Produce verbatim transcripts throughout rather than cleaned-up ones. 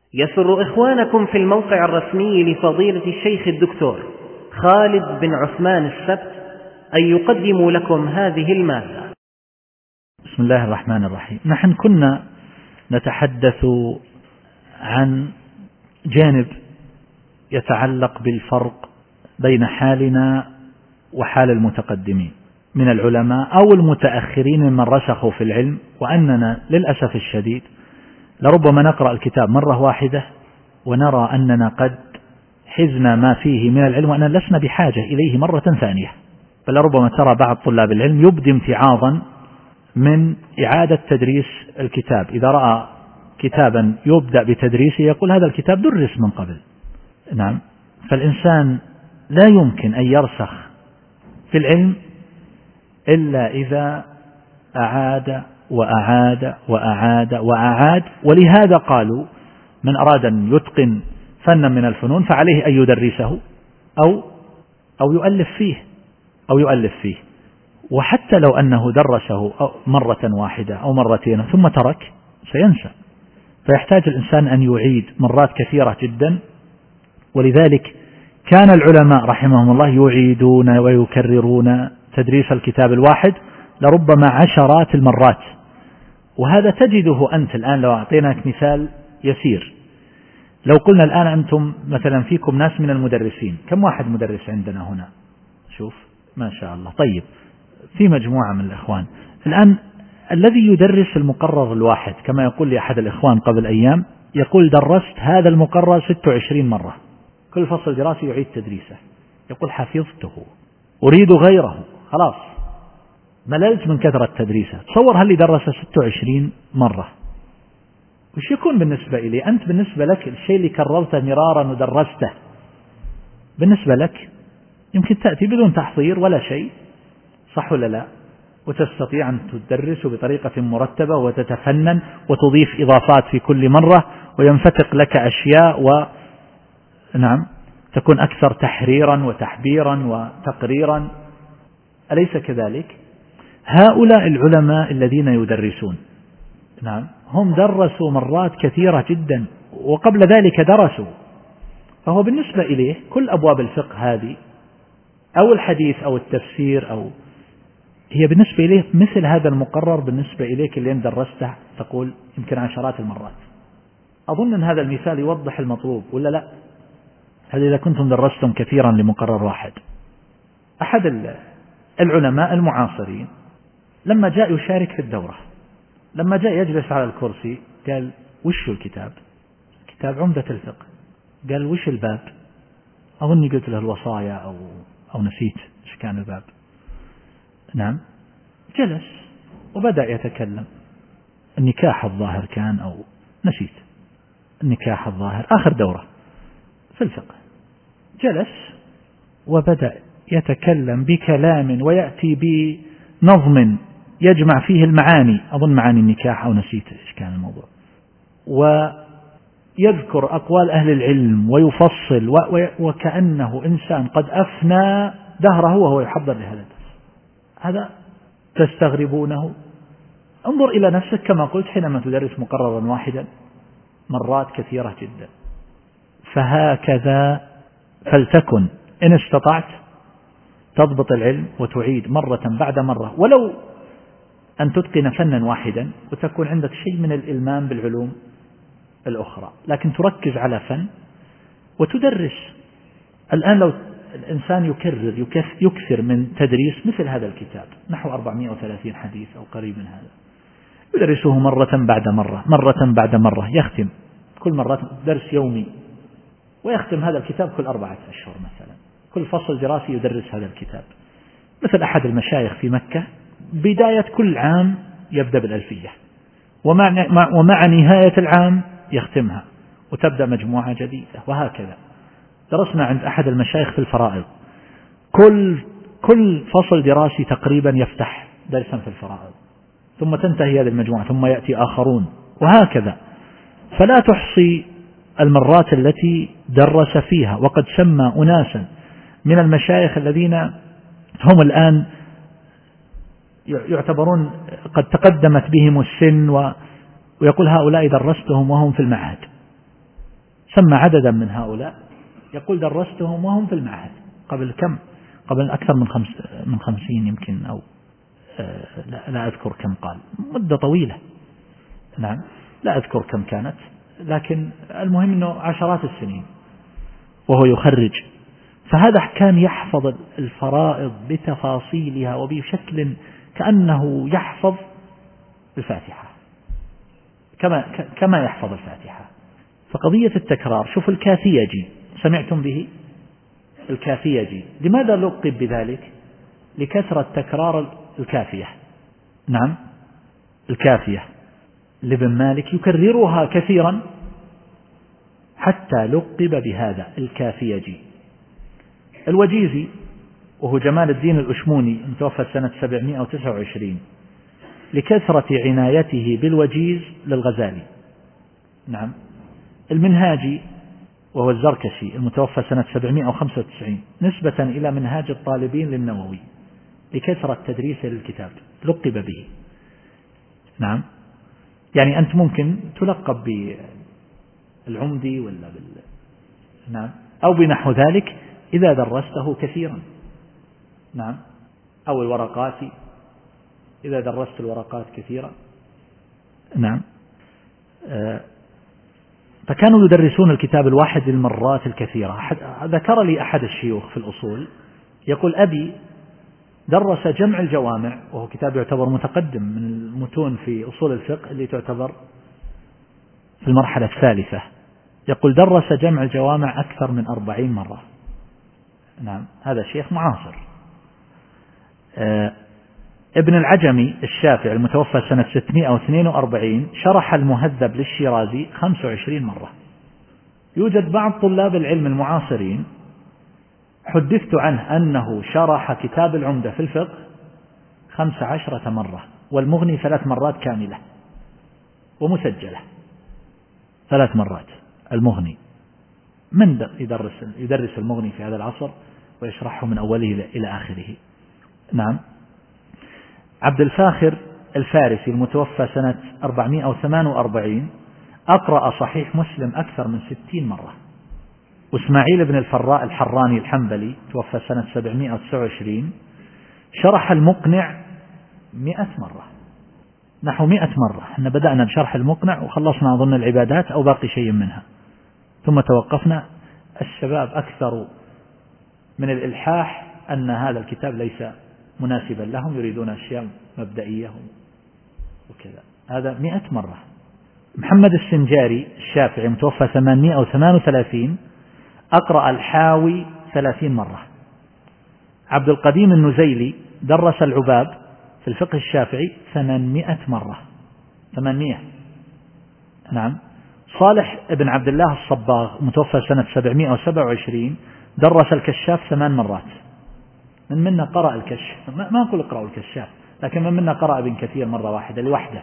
يسر إخوانكم في الموقع الرسمي لفضيلة الشيخ الدكتور خالد بن عثمان السبت أن يقدموا لكم هذه المادة. بسم الله الرحمن الرحيم. نحن كنا نتحدث عن جانب يتعلق بالفرق بين حالنا وحال المتقدمين من العلماء أو المتأخرين من رسخوا في العلم، وأننا للأسف الشديد لربما نقرأ الكتاب مرة واحدة ونرى أننا قد حزنا ما فيه من العلم وأننا لسنا بحاجة إليه مرة ثانية، بل ربما ترى بعض طلاب العلم يبدي امتعاضا من إعادة تدريس الكتاب. إذا رأى كتابا يبدأ بتدريسه يقول هذا الكتاب درس من قبل. نعم، فالإنسان لا يمكن أن يرسخ في العلم إلا إذا أعاد وأعاد وأعاد وأعاد. ولهذا قالوا من أراد أن يتقن فنا من الفنون فعليه أن يدرسه أو أو يؤلف فيه أو يؤلف فيه وحتى لو أنه درسه مرة واحدة أو مرتين ثم ترك سينسى، فيحتاج الإنسان أن يعيد مرات كثيرة جدا. ولذلك كان العلماء رحمهم الله يعيدون ويكررون تدريس الكتاب الواحد لربما عشرات المرات. وهذا تجده أنت الآن. لو أعطيناك مثال يسير، لو قلنا الآن أنتم مثلا فيكم ناس من المدرسين، كم واحد مدرس عندنا هنا؟ شوف ما شاء الله. طيب، في مجموعة من الإخوان الآن الذي يدرس المقرر الواحد، كما يقول لي أحد الإخوان قبل أيام، يقول درست هذا المقرر ستة وعشرين مرة، كل فصل دراسي يعيد تدريسه. يقول حفظته أريد غيره، خلاص مللت من كثرة تدريسه. تصور هل درس ستة وعشرين مرة، وش يكون بالنسبة إلي؟ أنت بالنسبة لك الشيء اللي كررته مرارا ودرسته بالنسبة لك يمكن تأتي بدون تحضير ولا شيء، صح ولا لا؟ وتستطيع أن تدرس بطريقة مرتبة وتتفنن وتضيف إضافات في كل مرة وينفتق لك أشياء، ونعم تكون أكثر تحريرا وتحبيرا وتقريرا، أليس كذلك؟ هؤلاء العلماء الذين يدرسون، نعم، هم درسوا مرات كثيرة جدا وقبل ذلك درسوا، فهو بالنسبة إليه كل أبواب الفقه هذه أو الحديث أو التفسير أو هي بالنسبة إليه مثل هذا المقرر بالنسبة إليك اللي درسته تقول يمكن عشرات المرات. أظن أن هذا المثال يوضح المطلوب ولا لا؟ هذا إذا كنتم درستم كثيرا لمقرر واحد. أحد العلماء المعاصرين لما جاء يشارك في الدورة، لما جاء يجلس على الكرسي قال وش الكتاب؟ كتاب عمدة الفقه. قال وش الباب؟ أظني قلت له الوصايا أو أو نسيت إيش كان الباب. نعم، جلس وبدأ يتكلم. النكاح الظاهر كان أو نسيت، النكاح الظاهر آخر دورة في الفقه. جلس وبدأ يتكلم بكلام ويأتي بنظم يجمع فيه المعاني، أظن معاني النكاح أو نسيت إيش كان الموضوع، ويذكر أقوال أهل العلم ويفصل وكأنه إنسان قد أفنى دهره وهو يحضر لهذا الدرس. هذا تستغربونه؟ انظر إلى نفسك كما قلت حينما تدرس مقررا واحدا مرات كثيرة جدا. فهكذا فلتكن إن استطعت تضبط العلم وتعيد مرة بعد مرة، ولو أن تتقن فنا واحدا وتكون عندك شيء من الإلمام بالعلوم الأخرى، لكن تركز على فن وتدرس. الآن لو الإنسان يكرر يكثر من تدريس مثل هذا الكتاب نحو أربعمائة وثلاثين حديث أو قريب من هذا، يدرسه مرة بعد مرة مرة بعد مرة، يختم كل مرة درس يومي، ويختم هذا الكتاب كل أربعة أشهر مثلا، كل فصل دراسي يدرس هذا الكتاب. مثل أحد المشايخ في مكة بداية كل عام يبدأ بالألفية ومع, ومع نهاية العام يختمها وتبدأ مجموعة جديدة، وهكذا. درسنا عند أحد المشايخ في الفرائض، كل كل فصل دراسي تقريبا يفتح درسا في الفرائض، ثم تنتهي هذه المجموعة ثم يأتي آخرون، وهكذا. فلا تحصي المرات التي درس فيها. وقد سمى أناسا من المشايخ الذين هم الآن يعتبرون قد تقدمت بهم السن، ويقول هؤلاء درستهم وهم في المعهد، سمى عددا من هؤلاء يقول درستهم وهم في المعهد قبل كم قبل أكثر من خمس من خمسين يمكن أو لا, لا أذكر كم قال، مدة طويلة. نعم لا أذكر كم كانت، لكن المهم أنه عشرات السنين وهو يخرج. فهذا كان يحفظ الفرائض بتفاصيلها وبشكل كأنه يحفظ الفاتحة كما كما يحفظ الفاتحة. فقضية التكرار، شوف الكافيجي سمعتم به؟ الكافيجي لماذا لقب بذلك؟ لكثرة تكرار الكافية. نعم الكافية لابن مالك يكررها كثيرا حتى لقب بهذا الكافيجي. الوجيزي وهو جمال الدين الأشموني المتوفى سنة سبعمائة وتسعة وعشرين لكثرة عنايته بالوجيز للغزالي. نعم المنهاجي وهو الزركشي المتوفى سنة سبعمائة وخمسة وتسعين نسبة إلى منهاج الطالبين للنووي لكثرة تدريسه للكتاب لقب به. نعم يعني أنت ممكن تلقب بالعمدي ولا بال نعم أو بنحو ذلك إذا درسته كثيرا. نعم أو الورقاتي إذا درست الورقات كثيرا. نعم آه فكانوا يدرسون الكتاب الواحد للمرات الكثيرة. ذكر لي أحد الشيوخ في الأصول يقول أبي درس جمع الجوامع وهو كتاب يعتبر متقدم من المتون في أصول الفقه اللي تعتبر في المرحلة الثالثة. يقول درس جمع الجوامع أكثر من أربعين مرة. نعم هذا شيخ معاصر. آه ابن العجمي الشافعي المتوفى سنة ستمائة واثنين وأربعين شرح المهذب للشيرازي خمس وعشرين مرة. يوجد بعض طلاب العلم المعاصرين حدثت عنه أنه شرح كتاب العمدة في الفقه خمس عشرة مرة، والمغني ثلاث مرات كاملة ومسجلة. ثلاث مرات المغني. من يدرس يدرس المغني في هذا العصر ويشرحه من أوله إلى آخره؟ نعم عبد الفاخر الفارسي المتوفى سنة أربعمائة وثمانية وأربعين أقرأ صحيح مسلم أكثر من ستين مرة. وإسماعيل بن الفراء الحراني الحنبلي توفى سنة سبعمائة وتسعة وعشرين شرح المقنع مئة مرة، نحو مئة مرة. احنا بدأنا بشرح المقنع وخلصنا أظن العبادات أو باقي شيء منها ثم توقفنا. الشباب أكثر من الإلحاح أن هذا الكتاب ليس مناسبا لهم، يريدون أشياء مبدئية وكذا. هذا مئة مرة. محمد السنجاري الشافعي متوفى ثمانمائة وثمانية وثلاثين أقرأ الحاوي ثلاثين مرة. عبد القديم النزيلي درس العباب في الفقه الشافعي ثمانمائة مرة. ثمانمائة. نعم صالح بن عبد الله الصباغ متوفى سنة سبعمائة وسبعة وعشرين درس الكشاف ثمان مرات. من منا قرأ الكشف، ما أقول اقرأوا الكشاف، لكن من منا قرأ ابن كثير مرة واحدة لوحده.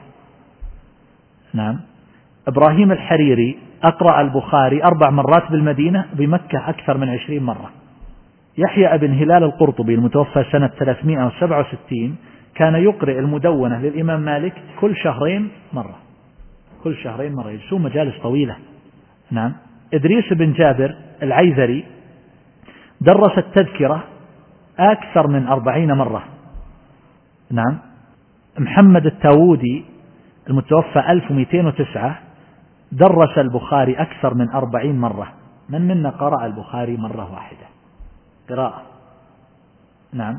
نعم إبراهيم الحريري أقرأ البخاري أربع مرات بالمدينة، بمكة أكثر من عشرين مرة. يحيى بن هلال القرطبي المتوفى سنة ثلاثمائة وسبعة وستين كان يقرأ المدونة للإمام مالك كل شهرين مرة. كل شهرين مرة يجلسون مجالس طويلة. نعم إدريس بن جابر العيذري درس التذكرة أكثر من أربعين مرة. نعم محمد التاوودي المتوفى ألف ومئتين وتسعة درس البخاري أكثر من أربعين مرة. من منا قرأ البخاري مرة واحدة قراءة؟ نعم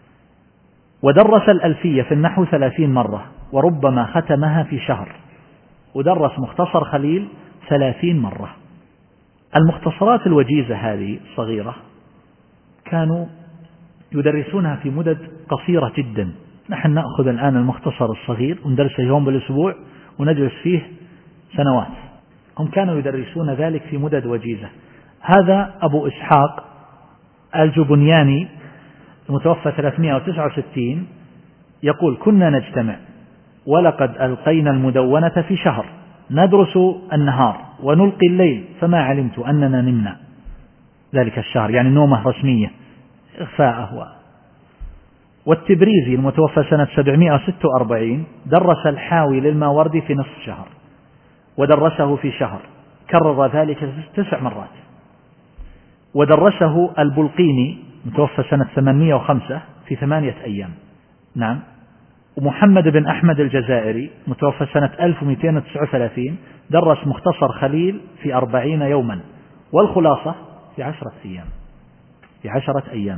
ودرس الألفية في النحو ثلاثين مرة، وربما ختمها في شهر. ودرس مختصر خليل ثلاثين مرة. المختصرات الوجيزة هذه الصغيرة كانوا يدرسونها في مدد قصيرة جدا. نحن نأخذ الآن المختصر الصغير وندرسه يوم بالأسبوع ونجلس فيه سنوات. هم كانوا يدرسون ذلك في مدد وجيزة. هذا أبو إسحاق الجبنياني المتوفى ثلاثمائة وتسعة وستين يقول كنا نجتمع ولقد ألقينا المدونة في شهر، ندرس النهار ونلقي الليل، فما علمت أننا نمنا ذلك الشهر، يعني نومة رسمية إخفاءه. والتبريزي المتوفى سنة سبعمائة وستة وأربعين درس الحاوي للماوردي في نصف شهر ودرسه في شهر. كرر ذلك تسع مرات. ودرسه البلقيني متوفى سنة ثمانمائة وخمسة في ثمانية أيام. نعم. ومحمد بن أحمد الجزائري متوفى سنة ألف ومئتين وتسعة وثلاثين درس مختصر خليل في أربعين يوما، والخلاصة في عشرة أيام في عشرة أيام.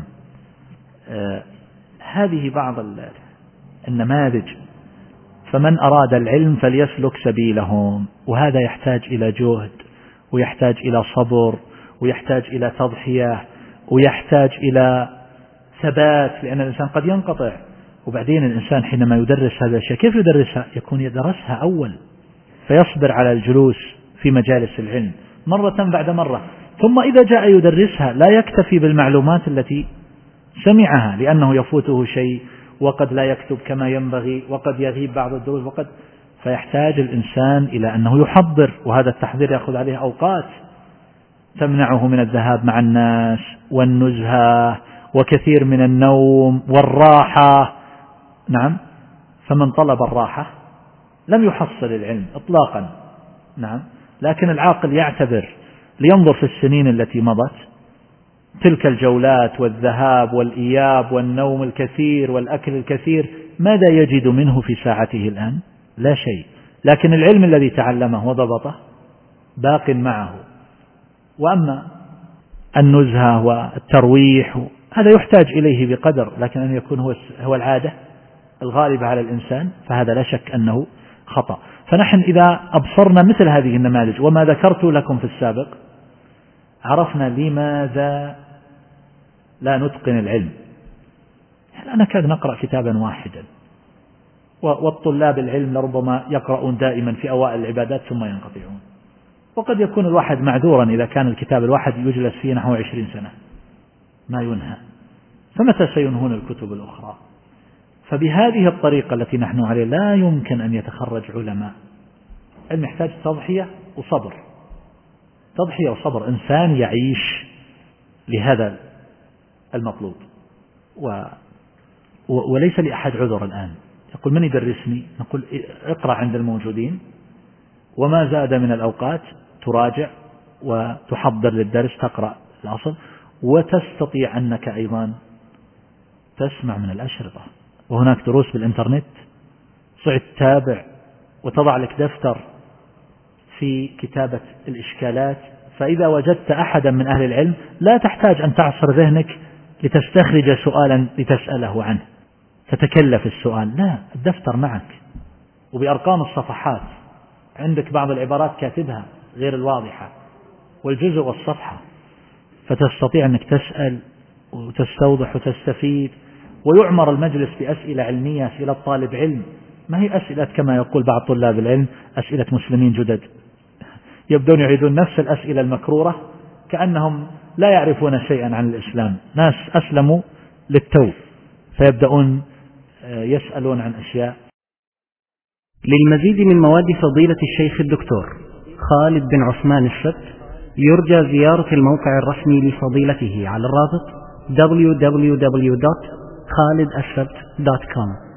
آه هذه بعض النماذج. فمن أراد العلم فليسلك سبيلهم، وهذا يحتاج إلى جهد، ويحتاج إلى صبر، ويحتاج إلى تضحية، ويحتاج إلى ثبات، لأن الإنسان قد ينقطع. وبعدين الإنسان حينما يدرس هذا الشيء كيف يدرسها؟ يكون يدرسها أول، فيصبر على الجلوس في مجالس العلم مرة بعد مرة، ثم إذا جاء يدرسها لا يكتفي بالمعلومات التي سمعها، لأنه يفوته شيء، وقد لا يكتب كما ينبغي، وقد يغيب بعض الدروس، وقد فيحتاج الإنسان إلى أنه يحضر، وهذا التحضير يأخذ عليه أوقات تمنعه من الذهاب مع الناس والنزهة وكثير من النوم والراحة. نعم. فمن طلب الراحة لم يحصل العلم إطلاقا. نعم. لكن العاقل يعتبر لينظر في السنين التي مضت، تلك الجولات والذهاب والإياب والنوم الكثير والأكل الكثير، ماذا يجد منه في ساعته الآن؟ لا شيء. لكن العلم الذي تعلمه وضبطه باق معه. وأما النزهة والترويح هذا يحتاج إليه بقدر، لكن أن يكون هو هو العادة الغالبة على الإنسان فهذا لا شك أنه خطأ. فنحن إذا أبصرنا مثل هذه النماذج وما ذكرت لكم في السابق عرفنا لماذا لا نتقن العلم. لا نكاد نقرأ كتابا واحدا، والطلاب العلم لربما يقرؤون دائما في أوائل العبادات ثم ينقطعون، وقد يكون الواحد معذورا إذا كان الكتاب الواحد يجلس فيه نحو عشرين سنة ما ينهى، فمتى سينهون الكتب الأخرى؟ فبهذه الطريقة التي نحن عليه لا يمكن أن يتخرج علماء. العلم يحتاج تضحية وصبر، تضحية وصبر، إنسان يعيش لهذا المطلوب. و... وليس لأحد عذر الآن. يقول من يدرسني؟ نقول اقرأ عند الموجودين، وما زاد من الأوقات تراجع وتحضر للدرس، تقرأ الأصل، وتستطيع أنك أيضا تسمع من الأشرطة، وهناك دروس بالإنترنت، صعد تابع وتضع لك دفتر في كتابة الإشكالات، فإذا وجدت أحدا من أهل العلم لا تحتاج أن تعصر ذهنك لتستخرج سؤالا لتسأله عنه تتكلف السؤال، لا، الدفتر معك وبأرقام الصفحات، عندك بعض العبارات كاتبها غير الواضحة والجزء والصفحة، فتستطيع أنك تسأل وتستوضح وتستفيد. ويعمر المجلس بأسئلة علمية، أسئلة طالب علم، ما هي أسئلة كما يقول بعض طلاب العلم أسئلة مسلمين جدد، يبدون يعيدون نفس الأسئلة المكرورة كأنهم لا يعرفون شيئا عن الإسلام، ناس أسلموا للتو فيبدأون يسألون عن أشياء. للمزيد من مواد فضيلة الشيخ الدكتور خالد بن عثمان السبت يرجى زيارة الموقع الرسمي لفضيلته على الرابط دبليو دبليو دبليو دوت خالد السبت دوت كوم.